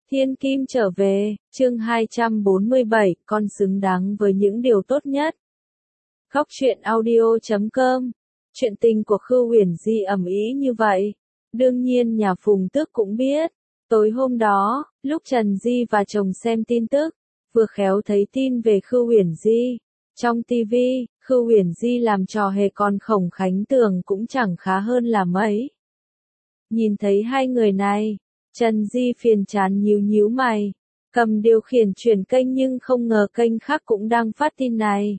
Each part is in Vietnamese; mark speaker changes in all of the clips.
Speaker 1: Thiên Kim trở về, chương 247, con xứng đáng với những điều tốt nhất. Góc truyện audio.com. Chuyện tình của Khưu Uyển Di ầm ĩ như vậy, đương nhiên nhà Phùng Tước cũng biết. Tối hôm đó, lúc Trần Di và chồng xem tin tức, vừa khéo thấy tin về Khưu Uyển Di. Trong TV, Khưu Uyển Di làm trò hề, còn Khổng Khánh Tường cũng chẳng khá hơn là mấy. Nhìn thấy hai người này, Trần Di phiền chán nhíu mày, cầm điều khiển chuyển kênh nhưng không ngờ kênh khác cũng đang phát tin này.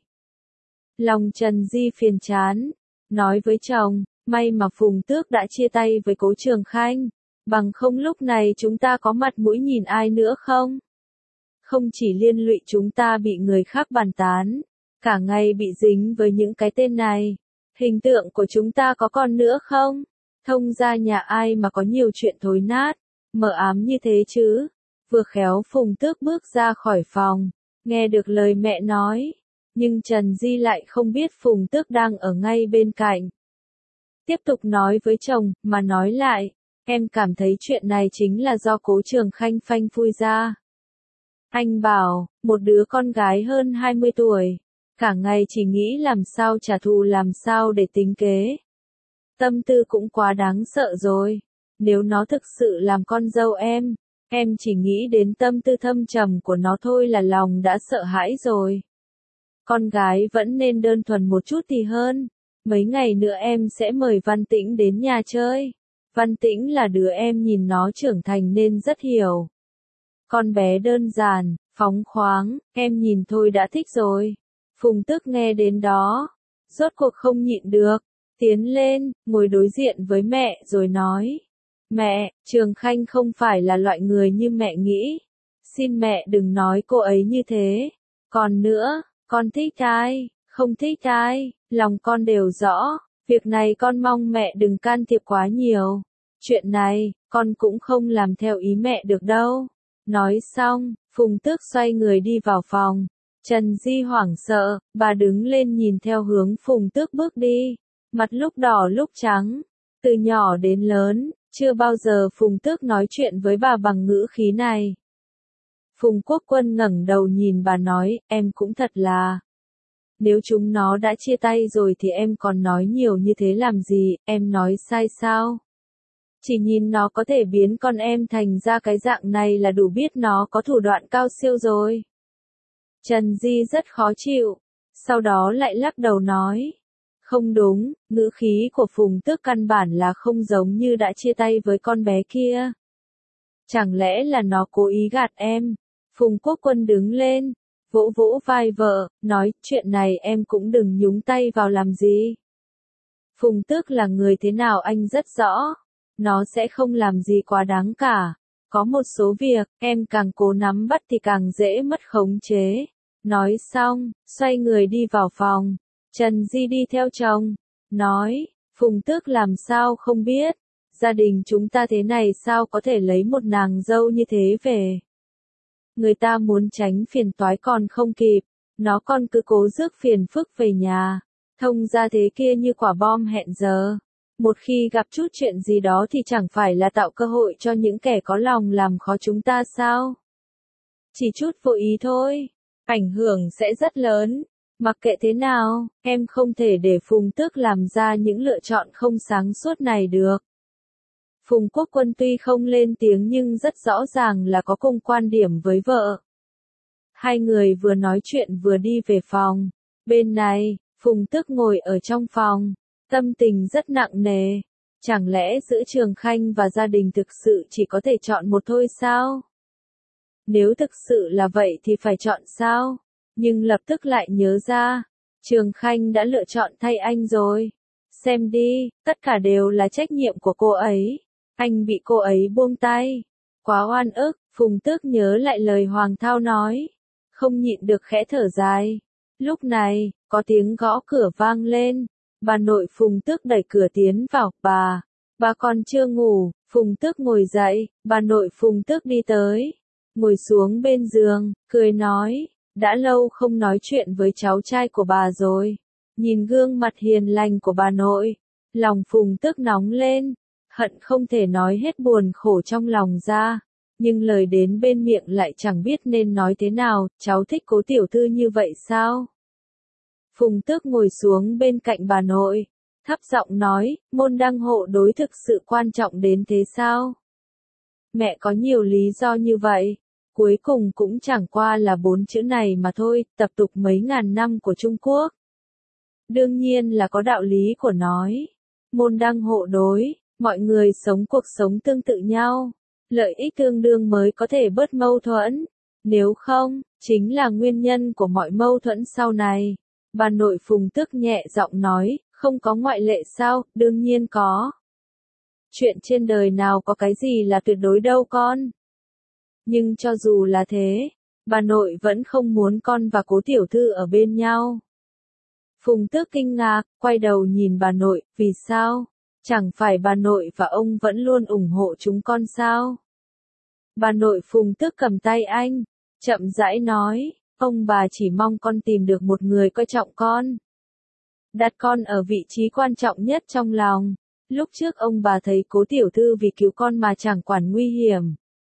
Speaker 1: Lòng Trần Di phiền chán, nói với chồng, may mà Phùng Tước đã chia tay với Cố Trường Khanh, bằng không lúc này chúng ta có mặt mũi nhìn ai nữa không? Không chỉ liên lụy chúng ta bị người khác bàn tán, cả ngày bị dính với những cái tên này, hình tượng của chúng ta có còn nữa không? Thông ra nhà ai mà có nhiều chuyện thối nát, mờ ám như thế chứ? Vừa khéo Phùng Tước bước ra khỏi phòng, nghe được lời mẹ nói, nhưng Trần Di lại không biết Phùng Tước đang ở ngay bên cạnh. Tiếp tục nói với chồng, mà nói lại, em cảm thấy chuyện này chính là do Cố Trường Khanh phanh phui ra. Anh bảo, một đứa con gái hơn 20 tuổi, cả ngày chỉ nghĩ làm sao trả thù, làm sao để tính kế. Tâm tư cũng quá đáng sợ rồi. Nếu nó thực sự làm con dâu em chỉ nghĩ đến tâm tư thâm trầm của nó thôi là lòng đã sợ hãi rồi. Con gái vẫn nên đơn thuần một chút thì hơn. Mấy ngày nữa em sẽ mời Văn Tĩnh đến nhà chơi. Văn Tĩnh là đứa em nhìn nó trưởng thành nên rất hiểu. Con bé đơn giản, phóng khoáng, em nhìn thôi đã thích rồi. Phùng Tước nghe đến đó, rốt cuộc không nhịn được, tiến lên, ngồi đối diện với mẹ rồi nói. Mẹ, Trường Khanh không phải là loại người như mẹ nghĩ. Xin mẹ đừng nói cô ấy như thế. Còn nữa, con thích ai, không thích ai, lòng con đều rõ. Việc này con mong mẹ đừng can thiệp quá nhiều. Chuyện này, con cũng không làm theo ý mẹ được đâu. Nói xong, Phùng Tước xoay người đi vào phòng. Trần Di hoảng sợ, bà đứng lên nhìn theo hướng Phùng Tước bước đi. Mặt lúc đỏ lúc trắng. Từ nhỏ đến lớn, chưa bao giờ Phùng Tước nói chuyện với bà bằng ngữ khí này. Phùng Quốc Quân ngẩng đầu nhìn bà nói, em cũng thật là. Nếu chúng nó đã chia tay rồi thì em còn nói nhiều như thế làm gì, em nói sai sao? Chỉ nhìn nó có thể biến con em thành ra cái dạng này là đủ biết nó có thủ đoạn cao siêu rồi. Trần Di rất khó chịu, sau đó lại lắc đầu nói. Không đúng, ngữ khí của Phùng Tước căn bản là không giống như đã chia tay với con bé kia. Chẳng lẽ là nó cố ý gạt em? Phùng Quốc Quân đứng lên, vỗ vỗ vai vợ, nói chuyện này em cũng đừng nhúng tay vào làm gì. Phùng Tước là người thế nào anh rất rõ, nó sẽ không làm gì quá đáng cả. Có một số việc, em càng cố nắm bắt thì càng dễ mất khống chế. Nói xong, xoay người đi vào phòng. Trần Di đi theo chồng, nói, Phùng Tước làm sao không biết, gia đình chúng ta thế này sao có thể lấy một nàng dâu như thế về. Người ta muốn tránh phiền toái còn không kịp, nó còn cứ cố rước phiền phức về nhà, thông ra thế kia như quả bom hẹn giờ. Một khi gặp chút chuyện gì đó thì chẳng phải là tạo cơ hội cho những kẻ có lòng làm khó chúng ta sao? Chỉ chút vô ý thôi, ảnh hưởng sẽ rất lớn. Mặc kệ thế nào, em không thể để Phùng Tước làm ra những lựa chọn không sáng suốt này được. Phùng Quốc Quân tuy không lên tiếng nhưng rất rõ ràng là có cùng quan điểm với vợ. Hai người vừa nói chuyện vừa đi về phòng. Bên này, Phùng Tước ngồi ở trong phòng, tâm tình rất nặng nề. Chẳng lẽ giữa Trường Khanh và gia đình thực sự chỉ có thể chọn một thôi sao? Nếu thực sự là vậy thì phải chọn sao? Nhưng lập tức lại nhớ ra, Trường Khanh đã lựa chọn thay anh rồi. Xem đi, tất cả đều là trách nhiệm của cô ấy. Anh bị cô ấy buông tay. Quá oan ức, Phùng Tước nhớ lại lời Hoàng Thao nói. Không nhịn được khẽ thở dài. Lúc này, có tiếng gõ cửa vang lên. Bà nội Phùng Tước đẩy cửa tiến vào. Bà còn chưa ngủ. Phùng Tước ngồi dậy, bà nội Phùng Tước đi tới. Ngồi xuống bên giường, cười nói. Đã lâu không nói chuyện với cháu trai của bà rồi. Nhìn gương mặt hiền lành của bà nội, lòng Phùng Tước nóng lên, hận không thể nói hết buồn khổ trong lòng ra. Nhưng lời đến bên miệng lại chẳng biết nên nói thế nào, cháu thích Cố tiểu thư như vậy sao? Phùng Tước ngồi xuống bên cạnh bà nội, thấp giọng nói, môn đăng hộ đối thực sự quan trọng đến thế sao? Mẹ có nhiều lý do như vậy, cuối cùng cũng chẳng qua là 4 chữ này mà thôi, tập tục mấy ngàn năm của Trung Quốc. Đương nhiên là có đạo lý của nói. Môn đăng hộ đối, mọi người sống cuộc sống tương tự nhau, lợi ích tương đương mới có thể bớt mâu thuẫn, nếu không, chính là nguyên nhân của mọi mâu thuẫn sau này. Bà nội Phùng Tước nhẹ giọng nói, không có ngoại lệ sao, đương nhiên có. Chuyện trên đời nào có cái gì là tuyệt đối đâu con. Nhưng cho dù là thế, bà nội vẫn không muốn con và Cố tiểu thư ở bên nhau. Phùng Tước kinh ngạc, quay đầu nhìn bà nội, vì sao? Chẳng phải bà nội và ông vẫn luôn ủng hộ chúng con sao? Bà nội Phùng Tước cầm tay anh, chậm rãi nói, ông bà chỉ mong con tìm được một người coi trọng con. Đặt con ở vị trí quan trọng nhất trong lòng. Lúc trước ông bà thấy Cố tiểu thư vì cứu con mà chẳng quản nguy hiểm.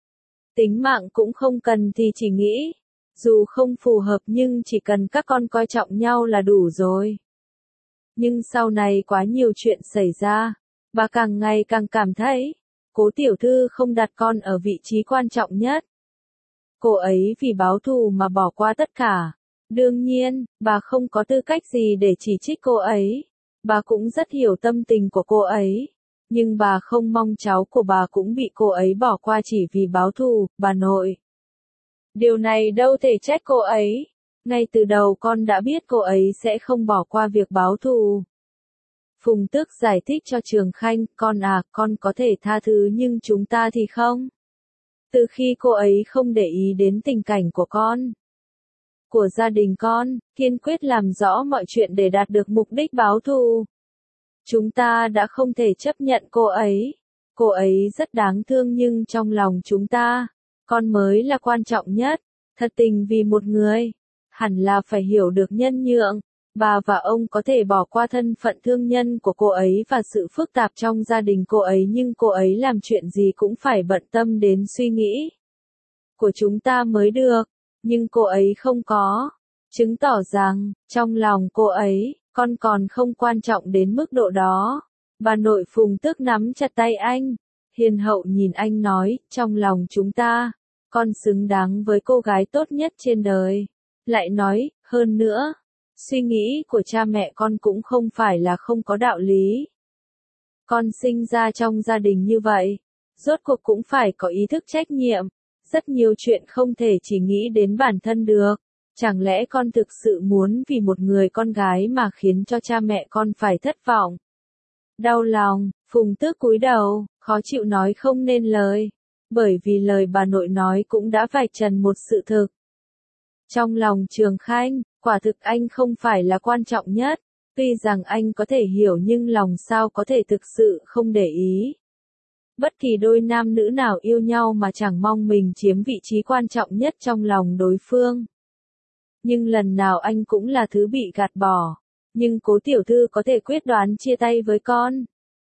Speaker 1: Tính mạng cũng không cần thì chỉ nghĩ, dù không phù hợp nhưng chỉ cần các con coi trọng nhau là đủ rồi. Nhưng sau này quá nhiều chuyện xảy ra, bà càng ngày càng cảm thấy, Cố tiểu thư không đặt con ở vị trí quan trọng nhất. Cô ấy vì báo thù mà bỏ qua tất cả. Đương nhiên, bà không có tư cách gì để chỉ trích cô ấy. Bà cũng rất hiểu tâm tình của cô ấy. Nhưng bà không mong cháu của bà cũng bị cô ấy bỏ qua chỉ vì báo thù, bà nội. Điều này đâu thể trách cô ấy. Ngay từ đầu con đã biết cô ấy sẽ không bỏ qua việc báo thù. Phùng Tước giải thích cho Trường Khanh, con có thể tha thứ nhưng chúng ta thì không. Từ khi cô ấy không để ý đến tình cảnh của con, của gia đình con, kiên quyết làm rõ mọi chuyện để đạt được mục đích báo thù. Chúng ta đã không thể chấp nhận cô ấy. Cô ấy rất đáng thương nhưng trong lòng chúng ta, con mới là quan trọng nhất. Thật tình vì một người, hẳn là phải hiểu được nhân nhượng. Bà và ông có thể bỏ qua thân phận thương nhân của cô ấy và sự phức tạp trong gia đình cô ấy nhưng cô ấy làm chuyện gì cũng phải bận tâm đến suy nghĩ của chúng ta mới được. Nhưng cô ấy không có. Chứng tỏ rằng, trong lòng cô ấy, con còn không quan trọng đến mức độ đó. Bà nội Phùng Tước nắm chặt tay anh, hiền hậu nhìn anh nói, trong lòng chúng ta, con xứng đáng với cô gái tốt nhất trên đời. Lại nói, hơn nữa, suy nghĩ của cha mẹ con cũng không phải là không có đạo lý. Con sinh ra trong gia đình như vậy, rốt cuộc cũng phải có ý thức trách nhiệm. Rất nhiều chuyện không thể chỉ nghĩ đến bản thân được. Chẳng lẽ con thực sự muốn vì một người con gái mà khiến cho cha mẹ con phải thất vọng? Đau lòng, Phùng Tước cúi đầu, khó chịu nói không nên lời. Bởi vì lời bà nội nói cũng đã vạch trần một sự thực. Trong lòng Trường Khanh, quả thực anh không phải là quan trọng nhất. Tuy rằng anh có thể hiểu nhưng lòng sao có thể thực sự không để ý. Bất kỳ đôi nam nữ nào yêu nhau mà chẳng mong mình chiếm vị trí quan trọng nhất trong lòng đối phương. Nhưng lần nào anh cũng là thứ bị gạt bỏ. Nhưng Cố tiểu thư có thể quyết đoán chia tay với con.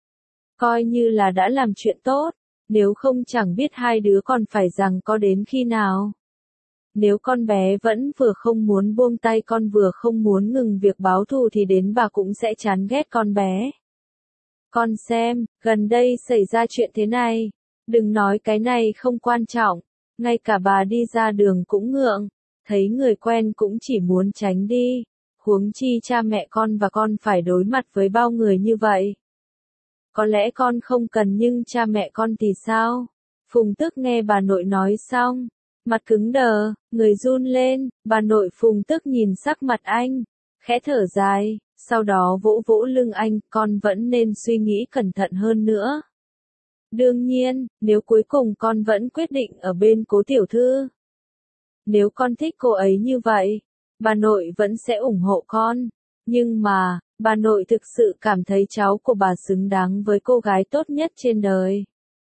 Speaker 1: Coi như là đã làm chuyện tốt, nếu không chẳng biết hai đứa còn phải giằng co đến khi nào. Nếu con bé vẫn vừa không muốn buông tay con vừa không muốn ngừng việc báo thù thì đến bà cũng sẽ chán ghét con bé. Con xem, gần đây xảy ra chuyện thế này. Đừng nói cái này không quan trọng. Ngay cả bà đi ra đường cũng ngượng. Thấy người quen cũng chỉ muốn tránh đi. Huống chi cha mẹ con và con phải đối mặt với bao người như vậy. Có lẽ con không cần nhưng cha mẹ con thì sao? Phùng Tước nghe bà nội nói xong. Mặt cứng đờ, người run lên. Bà nội Phùng Tước nhìn sắc mặt anh. Khẽ thở dài. Sau đó vỗ vỗ lưng anh, con vẫn nên suy nghĩ cẩn thận hơn nữa. Đương nhiên, nếu cuối cùng con vẫn quyết định ở bên Cố tiểu thư. Nếu con thích cô ấy như vậy, bà nội vẫn sẽ ủng hộ con. Nhưng mà, bà nội thực sự cảm thấy cháu của bà xứng đáng với cô gái tốt nhất trên đời.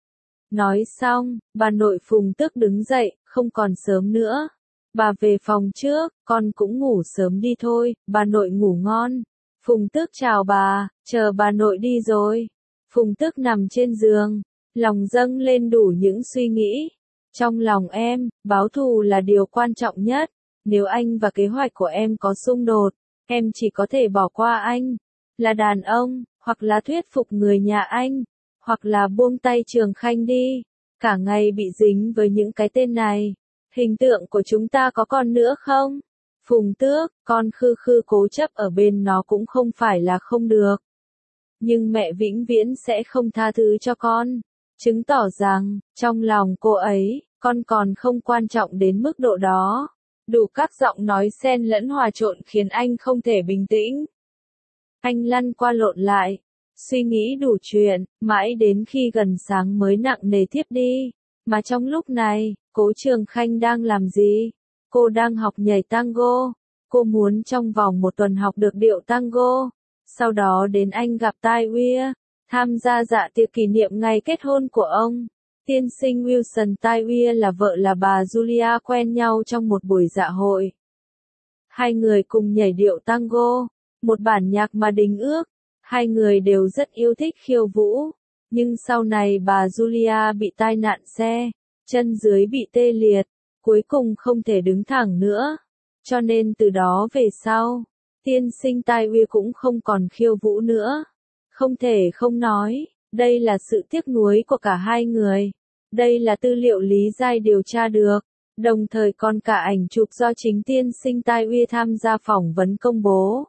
Speaker 1: Nói xong, bà nội Phùng Tước đứng dậy, không còn sớm nữa. Bà về phòng trước, con cũng ngủ sớm đi thôi, bà nội ngủ ngon. Phùng Tước chào bà, chờ bà nội đi rồi. Phùng Tước nằm trên giường, lòng dâng lên đủ những suy nghĩ. Trong lòng em, báo thù là điều quan trọng nhất. Nếu anh và kế hoạch của em có xung đột, em chỉ có thể bỏ qua anh. Là đàn ông, hoặc là thuyết phục người nhà anh, hoặc là buông tay Trường Khanh đi. Cả ngày bị dính với những cái tên này. Hình tượng của chúng ta có còn nữa không? Phùng Tước, con khư khư cố chấp ở bên nó cũng không phải là không được. Nhưng mẹ vĩnh viễn sẽ không tha thứ cho con. Chứng tỏ rằng, trong lòng cô ấy, con còn không quan trọng đến mức độ đó. Đủ các giọng nói xen lẫn hòa trộn khiến anh không thể bình tĩnh. Anh lăn qua lộn lại, suy nghĩ đủ chuyện, mãi đến khi gần sáng mới nặng nề thiếp đi. Mà trong lúc này, Cố Trường Khanh đang làm gì? Cô đang học nhảy tango. Cô muốn trong vòng 1 tuần học được điệu tango. Sau đó đến Anh gặp Tai Uy, tham gia dạ tiệc kỷ niệm ngày kết hôn của ông. Tiên sinh Wilson Tai Uy là vợ là bà Julia quen nhau trong một buổi dạ hội. Hai người cùng nhảy điệu tango, một bản nhạc mà đính ước. Hai người đều rất yêu thích khiêu vũ. Nhưng sau này bà Julia bị tai nạn xe, chân dưới bị tê liệt, cuối cùng không thể đứng thẳng nữa. Cho nên từ đó về sau, tiên sinh Tai Uy cũng không còn khiêu vũ nữa. Không thể không nói, đây là sự tiếc nuối của cả hai người. Đây là tư liệu Lý Giai điều tra được, đồng thời còn cả ảnh chụp do chính tiên sinh Tai Uy tham gia phỏng vấn công bố.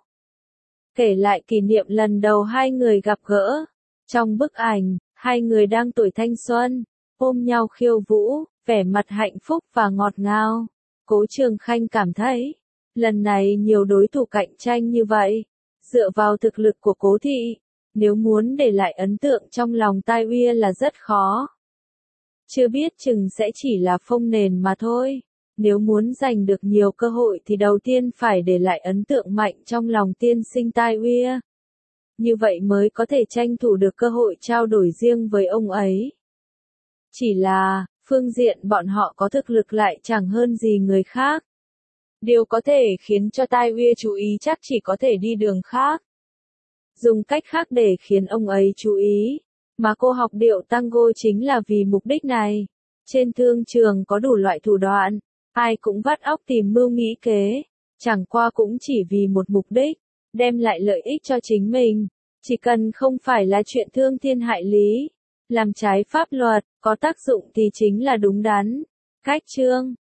Speaker 1: Kể lại kỷ niệm lần đầu hai người gặp gỡ. Trong bức ảnh, hai người đang tuổi thanh xuân, ôm nhau khiêu vũ, vẻ mặt hạnh phúc và ngọt ngào. Cố Trường Khanh cảm thấy, lần này nhiều đối thủ cạnh tranh như vậy. Dựa vào thực lực của Cố thị, nếu muốn để lại ấn tượng trong lòng Tai Uy là rất khó. Chưa biết chừng sẽ chỉ là phông nền mà thôi. Nếu muốn giành được nhiều cơ hội thì đầu tiên phải để lại ấn tượng mạnh trong lòng tiên sinh Tai Uy. Như vậy mới có thể tranh thủ được cơ hội trao đổi riêng với ông ấy. Chỉ là, phương diện bọn họ có thực lực lại chẳng hơn gì người khác. Điều có thể khiến cho Tai Uy chú ý chắc chỉ có thể đi đường khác. Dùng cách khác để khiến ông ấy chú ý. Mà cô học điệu tango chính là vì mục đích này. Trên thương trường có đủ loại thủ đoạn. Ai cũng vắt óc tìm mưu nghĩ kế. Chẳng qua cũng chỉ vì một mục đích. Đem lại lợi ích cho chính mình. Chỉ cần không phải là chuyện thương thiên hại lý. Làm trái pháp luật, có tác dụng thì chính là đúng đắn. Cách chương